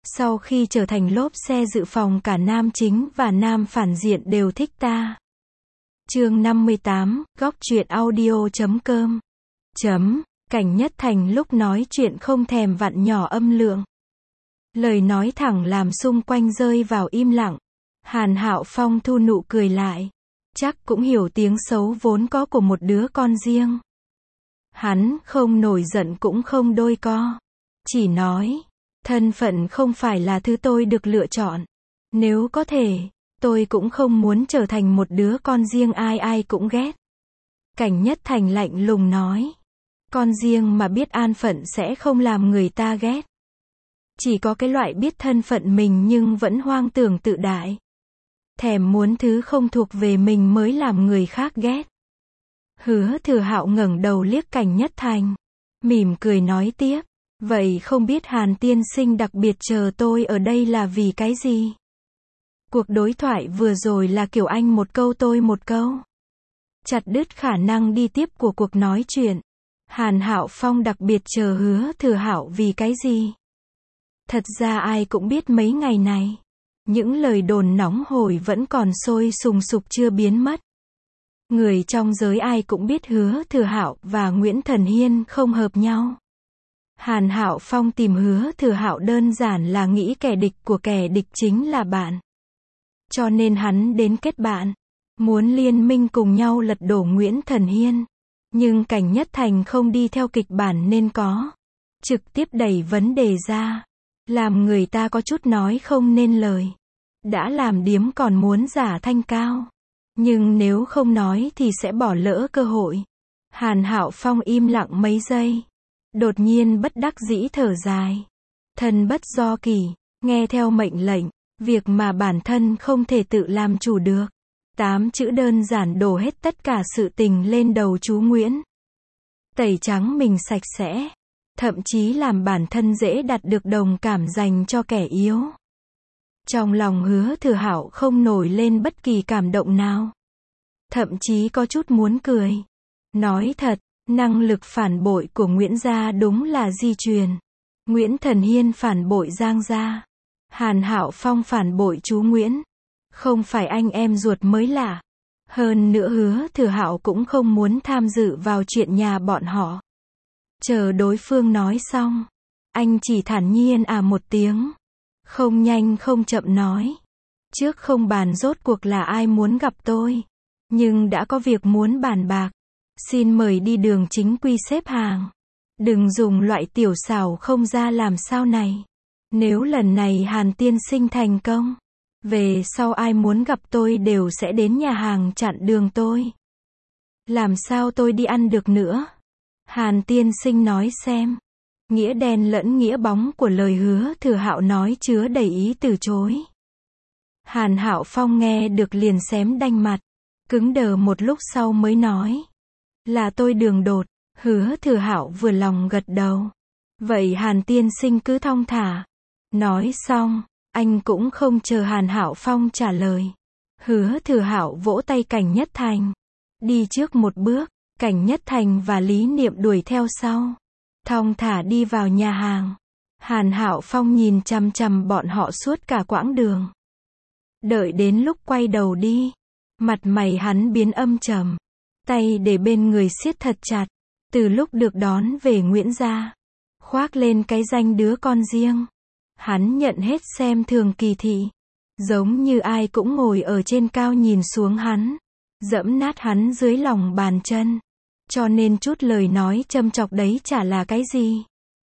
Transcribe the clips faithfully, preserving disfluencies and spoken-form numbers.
Sau khi trở thành lốp xe dự phòng cả nam chính và nam phản diện đều thích ta. Chương năm mươi tám, góc truyện audio chấm com. Chấm, Cảnh Nhất Thành lúc nói chuyện không thèm vặn nhỏ âm lượng. Lời nói thẳng làm xung quanh rơi vào im lặng. Hàn Hạo Phong thu nụ cười lại. Chắc cũng hiểu tiếng xấu vốn có của một đứa con riêng. Hắn không nổi giận cũng không đôi co. Chỉ nói, thân phận không phải là thứ tôi được lựa chọn. Nếu có thể, tôi cũng không muốn trở thành một đứa con riêng ai ai cũng ghét. Cảnh Nhất Thành lạnh lùng nói. Con riêng mà biết an phận sẽ không làm người ta ghét. Chỉ có cái loại biết thân phận mình nhưng vẫn hoang tưởng tự đại. Thèm muốn thứ không thuộc về mình mới làm người khác ghét. Hứa Thừa Hạo ngẩng đầu liếc Cảnh Nhất Thành. Mỉm cười nói tiếp. Vậy không biết Hàn tiên sinh đặc biệt chờ tôi ở đây là vì cái gì? Cuộc đối thoại vừa rồi là kiểu anh một câu tôi một câu. Chặt đứt khả năng đi tiếp của cuộc nói chuyện. Hàn Hạo Phong đặc biệt chờ Hứa Thừa Hạo vì cái gì? Thật ra ai cũng biết mấy ngày này, những lời đồn nóng hổi vẫn còn sôi sùng sục chưa biến mất. Người trong giới ai cũng biết Hứa Thừa Hạo và Nguyễn Thần Hiên không hợp nhau. Hàn Hạo Phong tìm Hứa Thừa Hạo đơn giản là nghĩ kẻ địch của kẻ địch chính là bạn. Cho nên hắn đến kết bạn, muốn liên minh cùng nhau lật đổ Nguyễn Thần Hiên. Nhưng Cảnh Nhất Thành không đi theo kịch bản nên có. Trực tiếp đẩy vấn đề ra. Làm người ta có chút nói không nên lời. Đã làm điếm còn muốn giả thanh cao. Nhưng nếu không nói thì sẽ bỏ lỡ cơ hội. Hàn Hạo Phong im lặng mấy giây. Đột nhiên bất đắc dĩ thở dài. Thân bất do kỳ, nghe theo mệnh lệnh, việc mà bản thân không thể tự làm chủ được. Tám chữ đơn giản đổ hết tất cả sự tình lên đầu chú Nguyễn. Tẩy trắng mình sạch sẽ. Thậm chí làm bản thân dễ đạt được đồng cảm dành cho kẻ yếu. Trong lòng Hứa Thừa Hạo không nổi lên bất kỳ cảm động nào. Thậm chí có chút muốn cười. Nói thật, năng lực phản bội của Nguyễn gia đúng là di truyền. Nguyễn Thần Hiên phản bội Giang gia. Hàn Hạo Phong phản bội chú Nguyễn. Không phải anh em ruột mới lạ. Hơn nữa Hứa Thừa Hạo cũng không muốn tham dự vào chuyện nhà bọn họ. Chờ đối phương nói xong, anh chỉ thản nhiên à một tiếng. Không nhanh không chậm nói. Trước không bàn rốt cuộc là ai muốn gặp tôi. Nhưng đã có việc muốn bàn bạc. Xin mời đi đường chính quy xếp hàng. Đừng dùng loại tiểu xảo không ra làm sao này. Nếu lần này Hàn tiên sinh thành công, về sau ai muốn gặp tôi đều sẽ đến nhà hàng chặn đường tôi. Làm sao tôi đi ăn được nữa? Hàn tiên sinh nói xem. Nghĩa đen lẫn nghĩa bóng của lời Hứa Thừa Hạo nói chứa đầy ý từ chối. Hàn Hạo Phong nghe được liền xém đanh mặt. Cứng đờ một lúc sau mới nói. Là tôi đường đột. Hứa Thừa Hạo vừa lòng gật đầu. Vậy Hàn tiên sinh cứ thong thả. Nói xong, anh cũng không chờ Hàn Hạo Phong trả lời. Hứa Thừa Hạo vỗ tay Cảnh Nhất Thành. Đi trước một bước. Cảnh Nhất Thành và Lý Niệm đuổi theo sau. Thong thả đi vào nhà hàng. Hàn Hạo Phong nhìn chằm chằm bọn họ suốt cả quãng đường. Đợi đến lúc quay đầu đi, mặt mày hắn biến âm trầm. Tay để bên người siết thật chặt. Từ lúc được đón về Nguyễn gia, khoác lên cái danh đứa con riêng, hắn nhận hết xem thường kỳ thị. Giống như ai cũng ngồi ở trên cao nhìn xuống hắn, dẫm nát hắn dưới lòng bàn chân. Cho nên chút lời nói châm chọc đấy chả là cái gì.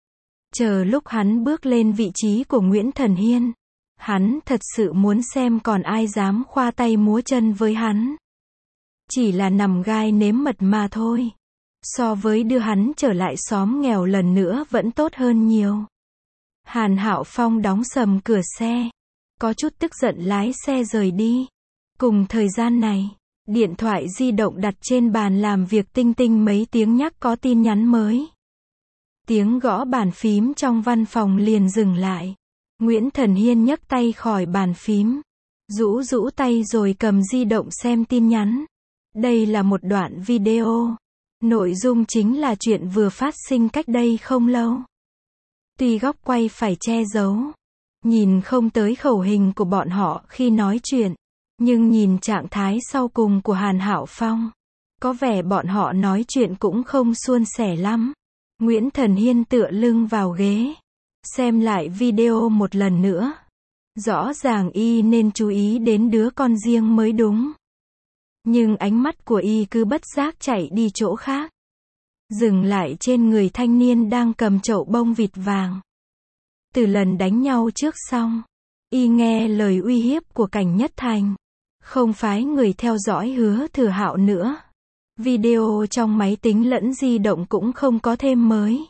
Chờ lúc hắn bước lên vị trí của Nguyễn Thần Hiên, hắn thật sự muốn xem còn ai dám khoa tay múa chân với hắn. Chỉ là nằm gai nếm mật mà thôi. So với đưa hắn trở lại xóm nghèo lần nữa vẫn tốt hơn nhiều. Hàn Hạo Phong đóng sầm cửa xe. Có chút tức giận lái xe rời đi. Cùng thời gian này, điện thoại di động đặt trên bàn làm việc tinh tinh mấy tiếng nhắc có tin nhắn mới. Tiếng gõ bàn phím trong văn phòng liền dừng lại. Nguyễn Thần Hiên nhấc tay khỏi bàn phím. Rũ rũ tay rồi cầm di động xem tin nhắn. Đây là một đoạn video. Nội dung chính là chuyện vừa phát sinh cách đây không lâu. Tuy góc quay phải che giấu, Nhìn không tới khẩu hình của bọn họ khi nói chuyện, nhưng nhìn trạng thái sau cùng của Hàn Hạo Phong, có vẻ bọn họ nói chuyện cũng không suôn sẻ lắm. Nguyễn Thần Hiên tựa lưng vào ghế, xem lại video một lần nữa. Rõ ràng y nên chú ý đến đứa con riêng mới đúng. Nhưng ánh mắt của y cứ bất giác chạy đi chỗ khác, dừng lại trên người thanh niên đang cầm chậu bông vịt vàng. Từ lần đánh nhau trước xong, y nghe lời uy hiếp của Cảnh Nhất Thành, không phái người theo dõi Hứa Thừa Hạo nữa. Video trong máy tính lẫn di động cũng không có thêm mới.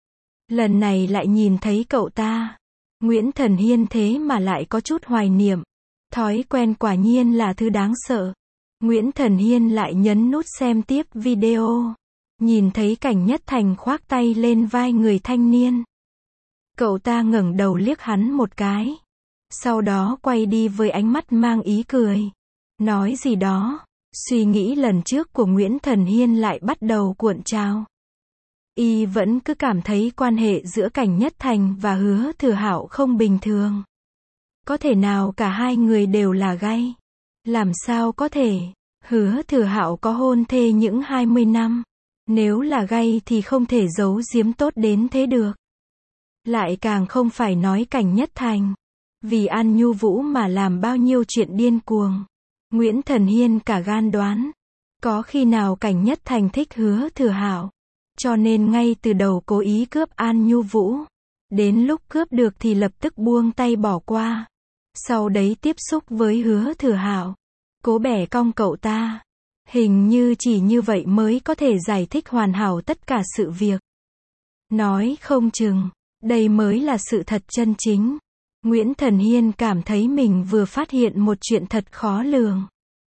Lần này lại nhìn thấy cậu ta, Nguyễn Thần Hiên thế mà lại có chút hoài niệm. Thói quen quả nhiên là thứ đáng sợ. Nguyễn Thần Hiên lại nhấn nút xem tiếp video. Nhìn thấy Cảnh Nhất Thành khoác tay lên vai người thanh niên. Cậu ta ngẩng đầu liếc hắn một cái. Sau đó quay đi với ánh mắt mang ý cười. Nói gì đó. Suy nghĩ lần trước của Nguyễn Thần Hiên lại bắt đầu cuộn trào. Y vẫn cứ cảm thấy quan hệ giữa Cảnh Nhất Thành và Hứa Thừa Hạo không bình thường. Có thể nào cả hai người đều là gay? Làm sao có thể? Hứa Thừa Hạo có hôn thê những hai mươi năm. Nếu là gay thì không thể giấu giếm tốt đến thế được. Lại càng không phải nói Cảnh Nhất Thành. Vì An Nhu Vũ mà làm bao nhiêu chuyện điên cuồng. Nguyễn Thần Hiên cả gan đoán. Có khi nào Cảnh Nhất Thành thích Hứa Thừa Hạo, cho nên ngay từ đầu cố ý cướp An Nhu Vũ. Đến lúc cướp được thì lập tức buông tay bỏ qua. Sau đấy tiếp xúc với Hứa Thừa Hạo, cố bẻ cong cậu ta. Hình như chỉ như vậy mới có thể giải thích hoàn hảo tất cả sự việc. Nói không chừng, đây mới là sự thật chân chính. Nguyễn Thần Hiên cảm thấy mình vừa phát hiện một chuyện thật khó lường.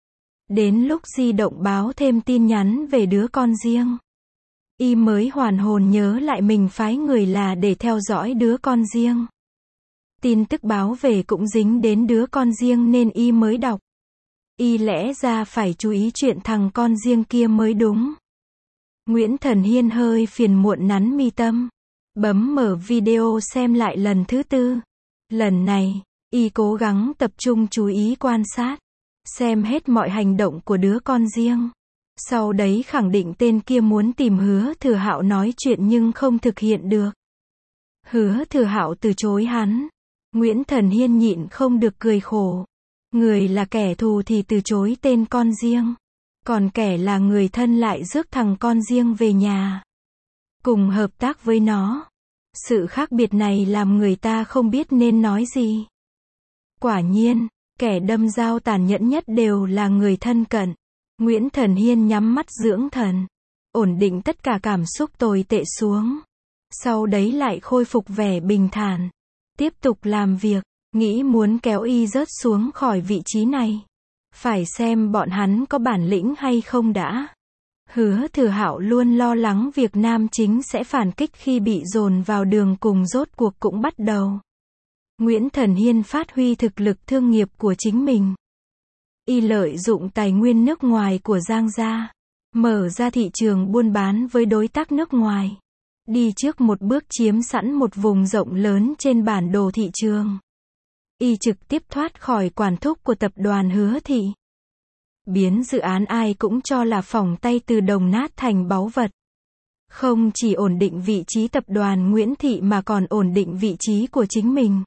Đến lúc di động báo thêm tin nhắn về đứa con riêng, y mới hoàn hồn nhớ lại mình phái người là để theo dõi đứa con riêng. Tin tức báo về cũng dính đến đứa con riêng nên y mới đọc. Y lẽ ra phải chú ý chuyện thằng con riêng kia mới đúng. Nguyễn Thần Hiên hơi phiền muộn nắn mi tâm, bấm mở video xem lại lần thứ tư. Lần này, y cố gắng tập trung chú ý quan sát, xem hết mọi hành động của đứa con riêng. Sau đấy khẳng định tên kia muốn tìm Hứa Thừa Hạo nói chuyện nhưng không thực hiện được. Hứa Thừa Hạo từ chối hắn. Nguyễn Thần Hiên nhịn không được cười khổ. Người là kẻ thù thì từ chối tên con riêng, còn kẻ là người thân lại rước thằng con riêng về nhà, cùng hợp tác với nó. Sự khác biệt này làm người ta không biết nên nói gì. Quả nhiên, kẻ đâm dao tàn nhẫn nhất đều là người thân cận. Nguyễn Thần Hiên nhắm mắt dưỡng thần, ổn định tất cả cảm xúc tồi tệ xuống. Sau đấy lại khôi phục vẻ bình thản, tiếp tục làm việc, nghĩ muốn kéo y rớt xuống khỏi vị trí này. Phải xem bọn hắn có bản lĩnh hay không đã. Hứa Thừa Hạo luôn lo lắng việc nam chính sẽ phản kích khi bị dồn vào đường cùng, rốt cuộc cũng bắt đầu. Nguyễn Thần Hiên phát huy thực lực thương nghiệp của chính mình. Y lợi dụng tài nguyên nước ngoài của Giang gia, mở ra thị trường buôn bán với đối tác nước ngoài. Đi trước một bước chiếm sẵn một vùng rộng lớn trên bản đồ thị trường. Y trực tiếp thoát khỏi quản thúc của tập đoàn Hứa Thị. Biến dự án ai cũng cho là phỏng tay từ đồng nát thành báu vật. Không chỉ ổn định vị trí tập đoàn Nguyễn Thị mà còn ổn định vị trí của chính mình.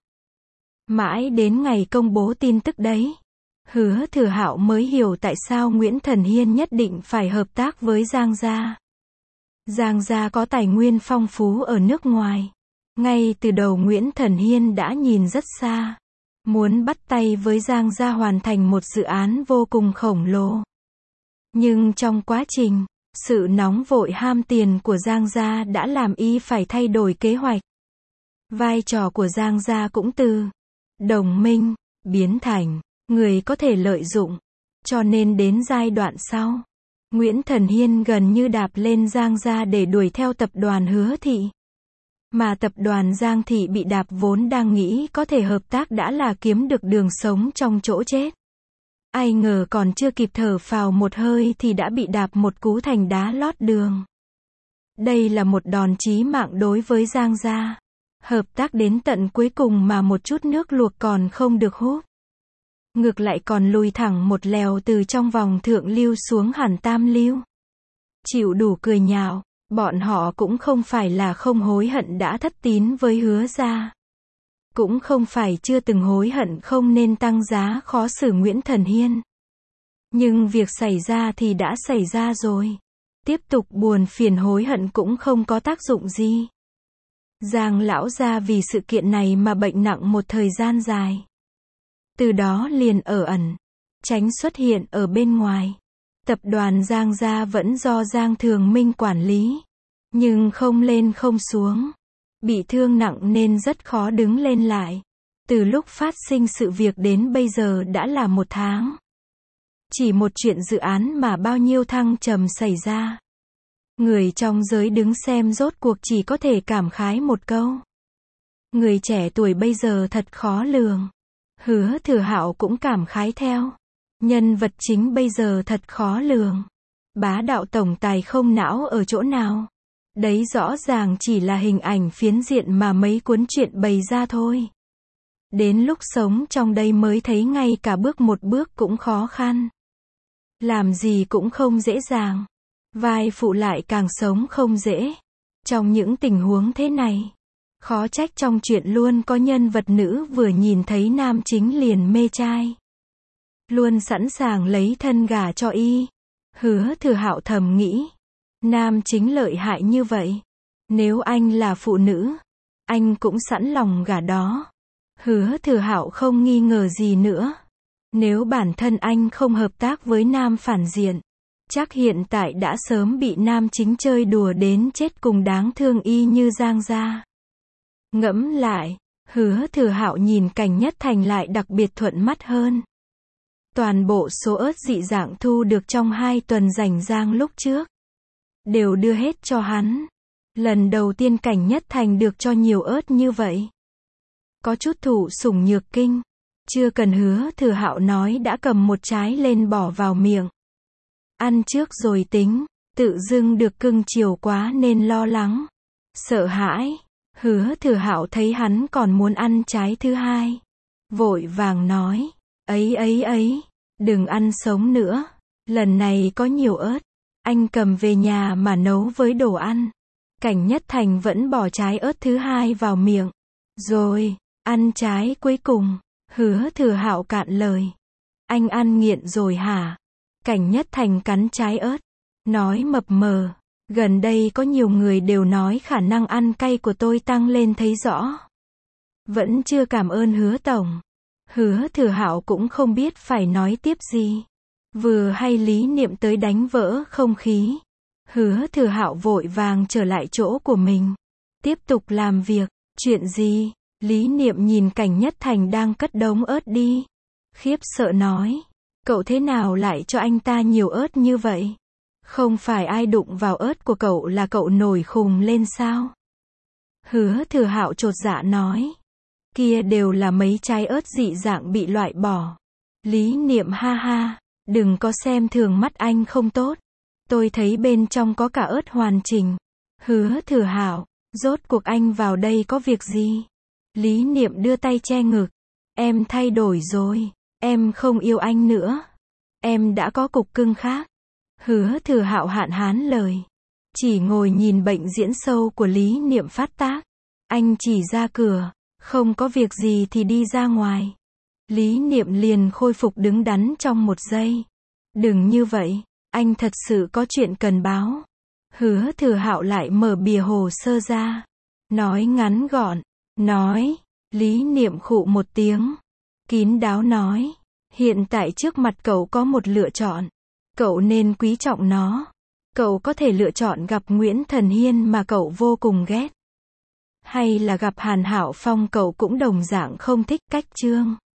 Mãi đến ngày công bố tin tức đấy, Hứa Thừa Hạo mới hiểu tại sao Nguyễn Thần Hiên nhất định phải hợp tác với Giang gia. Giang gia có tài nguyên phong phú ở nước ngoài. Ngay từ đầu Nguyễn Thần Hiên đã nhìn rất xa, muốn bắt tay với Giang gia hoàn thành một dự án vô cùng khổng lồ. Nhưng trong quá trình, sự nóng vội ham tiền của Giang gia đã làm y phải thay đổi kế hoạch. Vai trò của Giang gia cũng từ đồng minh biến thành người có thể lợi dụng. Cho nên đến giai đoạn sau, Nguyễn Thần Hiên gần như đạp lên Giang gia để đuổi theo tập đoàn Hứa Thị. Mà tập đoàn Giang Thị bị đạp vốn đang nghĩ có thể hợp tác đã là kiếm được đường sống trong chỗ chết. Ai ngờ còn chưa kịp thở phào một hơi thì đã bị đạp một cú thành đá lót đường. Đây là một đòn chí mạng đối với Giang gia. Hợp tác đến tận cuối cùng mà một chút nước luộc còn không được hút. Ngược lại còn lùi thẳng một lèo từ trong vòng thượng lưu xuống hẳn tam lưu. Chịu đủ cười nhạo, bọn họ cũng không phải là không hối hận đã thất tín với Hứa gia. Cũng không phải chưa từng hối hận không nên tăng giá khó xử Nguyễn Thần Hiên. Nhưng việc xảy ra thì đã xảy ra rồi. Tiếp tục buồn phiền hối hận cũng không có tác dụng gì. Giang lão gia vì sự kiện này mà bệnh nặng một thời gian dài. Từ đó liền ở ẩn, tránh xuất hiện ở bên ngoài. Tập đoàn Giang gia vẫn do Giang Thường Minh quản lý. Nhưng không lên không xuống. Bị thương nặng nên rất khó đứng lên lại. Từ lúc phát sinh sự việc đến bây giờ đã là một tháng. Chỉ một chuyện dự án mà bao nhiêu thăng trầm xảy ra. Người trong giới đứng xem rốt cuộc chỉ có thể cảm khái một câu. Người trẻ tuổi bây giờ thật khó lường. Hứa Thừa Hạo cũng cảm khái theo. Nhân vật chính bây giờ thật khó lường. Bá đạo tổng tài không não ở chỗ nào. Đấy rõ ràng chỉ là hình ảnh phiến diện mà mấy cuốn truyện bày ra thôi. Đến lúc sống trong đây mới thấy ngay cả bước một bước cũng khó khăn. Làm gì cũng không dễ dàng. Vai phụ lại càng sống không dễ. Trong những tình huống thế này, khó trách trong chuyện luôn có nhân vật nữ vừa nhìn thấy nam chính liền mê trai. Luôn sẵn sàng lấy thân gả cho y. Hứa Thừa Hạo thầm nghĩ. Nam chính lợi hại như vậy. Nếu anh là phụ nữ, anh cũng sẵn lòng gả đó. Hứa Thừa Hạo không nghi ngờ gì nữa. Nếu bản thân anh không hợp tác với nam phản diện, chắc hiện tại đã sớm bị nam chính chơi đùa đến chết cùng đáng thương y như Giang gia. Ngẫm lại, Hứa Thừa Hạo nhìn Cảnh Nhất Thành lại đặc biệt thuận mắt hơn. Toàn bộ số ớt dị dạng thu được trong hai tuần rảnh rang lúc trước, đều đưa hết cho hắn. Lần đầu tiên Cảnh Nhất Thành được cho nhiều ớt như vậy. Có chút thụ sủng nhược kinh. Chưa cần Hứa Thừa Hạo nói đã cầm một trái lên bỏ vào miệng. Ăn trước rồi tính, tự dưng được cưng chiều quá nên lo lắng. Sợ hãi. Hứa Thừa Hạo thấy hắn còn muốn ăn trái thứ hai. Vội vàng nói, ấy ấy ấy, đừng ăn sống nữa. Lần này có nhiều ớt. Anh cầm về nhà mà nấu với đồ ăn. Cảnh Nhất Thành vẫn bỏ trái ớt thứ hai vào miệng. Rồi, ăn trái cuối cùng. Hứa Thừa Hạo cạn lời. Anh ăn nghiện rồi hả? Cảnh Nhất Thành cắn trái ớt. Nói mập mờ. Gần đây có nhiều người đều nói khả năng ăn cay của tôi tăng lên thấy rõ. Vẫn chưa cảm ơn Hứa tổng. Hứa Thừa Hạo cũng không biết phải nói tiếp gì. Vừa hay Lý Niệm tới đánh vỡ không khí. Hứa Thừa Hạo vội vàng trở lại chỗ của mình. Tiếp tục làm việc. Chuyện gì? Lý Niệm nhìn Cảnh Nhất Thành đang cất đống ớt đi. Khiếp sợ nói. Cậu thế nào lại cho anh ta nhiều ớt như vậy? Không phải ai đụng vào ớt của cậu là cậu nổi khùng lên sao? Hứa Thừa Hạo chột dạ nói. Kia đều là mấy trái ớt dị dạng bị loại bỏ. Lý Niệm ha ha. Đừng có xem thường mắt anh không tốt. Tôi thấy bên trong có cả ớt hoàn chỉnh. Hứa Thừa Hạo. Rốt cuộc anh vào đây có việc gì? Lý Niệm đưa tay che ngực. Em thay đổi rồi. Em không yêu anh nữa. Em đã có cục cưng khác. Hứa Thừa Hạo hạn hán lời. Chỉ ngồi nhìn bệnh diễn sâu của Lý Niệm phát tác. Anh chỉ ra cửa. Không có việc gì thì đi ra ngoài. Lý Niệm liền khôi phục đứng đắn trong một giây. Đừng như vậy. Anh thật sự có chuyện cần báo. Hứa Thừa Hạo lại mở bìa hồ sơ ra. Nói ngắn gọn. Nói. Lý Niệm khụ một tiếng. Kín đáo nói. Hiện tại trước mặt cậu có một lựa chọn. Cậu nên quý trọng nó. Cậu có thể lựa chọn gặp Nguyễn Thần Hiên mà cậu vô cùng ghét. Hay là gặp Hàn Hạo Phong cậu cũng đồng dạng không thích cách chương.